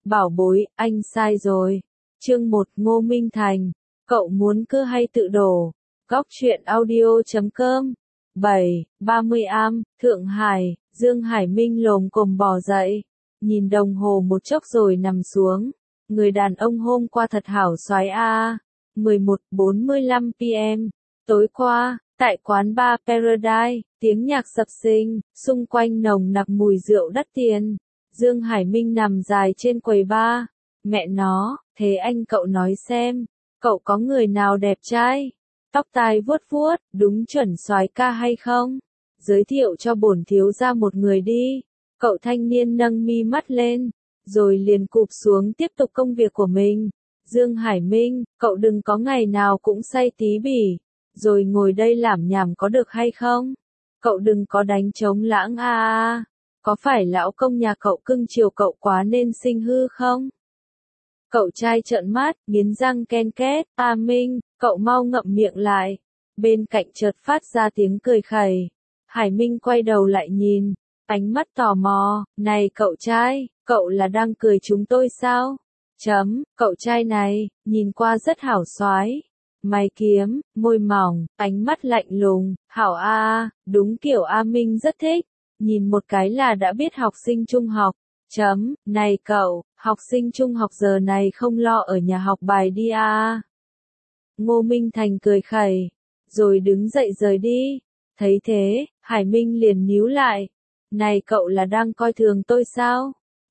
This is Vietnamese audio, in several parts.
Bảo bối, anh sai rồi. Chương 1 Ngô Minh Thành. Cậu muốn cưa hay tự đổ? Góc truyện audio.com 30 am, Thượng Hải, Dương Hải Minh lồm cồm bò dậy. Nhìn đồng hồ một chốc rồi nằm xuống. Người đàn ông hôm qua thật hảo soái a. 11:45 p.m. Tối qua, tại quán bar Paradise, tiếng nhạc sập sình, xung quanh nồng nặc mùi rượu đắt tiền. Dương Hải Minh nằm dài trên quầy bar. Mẹ nó, thế anh cậu nói xem, cậu có người nào đẹp trai, tóc tai vuốt vuốt, đúng chuẩn soái ca hay không? Giới thiệu cho bổn thiếu gia một người đi. Cậu thanh niên nâng mi mắt lên, rồi liền cụp xuống tiếp tục công việc của mình. Dương Hải Minh, cậu đừng có ngày nào cũng say tí bỉ, rồi ngồi đây lảm nhảm có được hay không? Cậu đừng có đánh trống lãng a. Có phải lão công nhà cậu cưng chiều cậu quá nên sinh hư không? Cậu trai trợn mắt, nghiến răng ken két, "A Minh, cậu mau ngậm miệng lại." Bên cạnh chợt phát ra tiếng cười khẩy. Hải Minh quay đầu lại nhìn, ánh mắt tò mò, "Này cậu trai, cậu là đang cười chúng tôi sao?" Cậu trai này, nhìn qua rất hảo soái. Mày kiếm, môi mỏng, ánh mắt lạnh lùng, hảo a, đúng kiểu A Minh rất thích. Nhìn một cái là đã biết học sinh trung học. Này cậu, học sinh trung học giờ này không lo ở nhà học bài đi a. Ngô Minh Thành cười khẩy, rồi đứng dậy rời đi. Thấy thế, Hải Minh liền nhíu lại. Này cậu là đang coi thường tôi sao?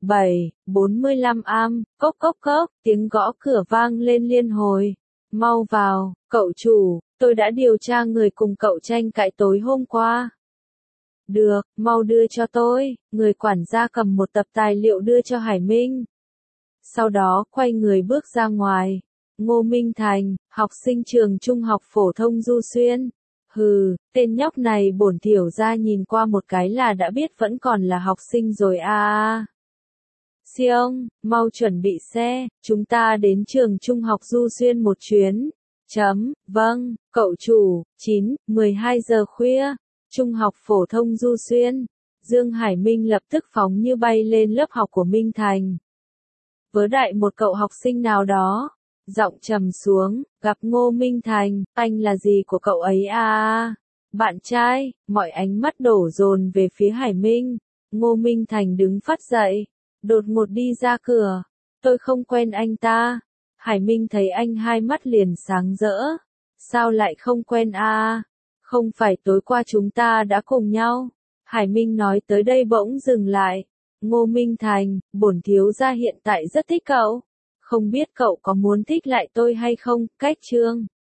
7:45 am, cốc cốc cốc, tiếng gõ cửa vang lên liên hồi. Mau vào, cậu chủ, tôi đã điều tra người cùng cậu tranh cãi tối hôm qua. Được, mau đưa cho tôi. Người quản gia cầm một tập tài liệu đưa cho Hải Minh. Sau đó quay người bước ra ngoài. Ngô Minh Thành, học sinh trường trung học phổ thông Du Xuyên. Hừ, tên nhóc này bổn tiểu gia nhìn qua một cái là đã biết vẫn còn là học sinh rồi a. Siêu, mau chuẩn bị xe, chúng ta đến trường trung học Du Xuyên một chuyến. Vâng, cậu chủ. 9:12 giờ khuya. Trung học phổ thông Du Xuyên. Dương Hải Minh lập tức phóng như bay lên lớp học của Minh Thành. Vớ đại một cậu học sinh nào đó, giọng trầm xuống, gặp Ngô Minh Thành, anh là gì của cậu ấy à? Bạn trai, mọi ánh mắt đổ dồn về phía Hải Minh. Ngô Minh Thành đứng phắt dậy, đột ngột đi ra cửa. Tôi không quen anh ta. Hải Minh thấy anh hai mắt liền sáng rỡ. Sao lại không quen à? Không phải tối qua chúng ta đã cùng nhau. Hải Minh nói tới đây bỗng dừng lại. Ngô Minh Thành, bổn thiếu gia hiện tại rất thích cậu. Không biết cậu có muốn thích lại tôi hay không? Cách chương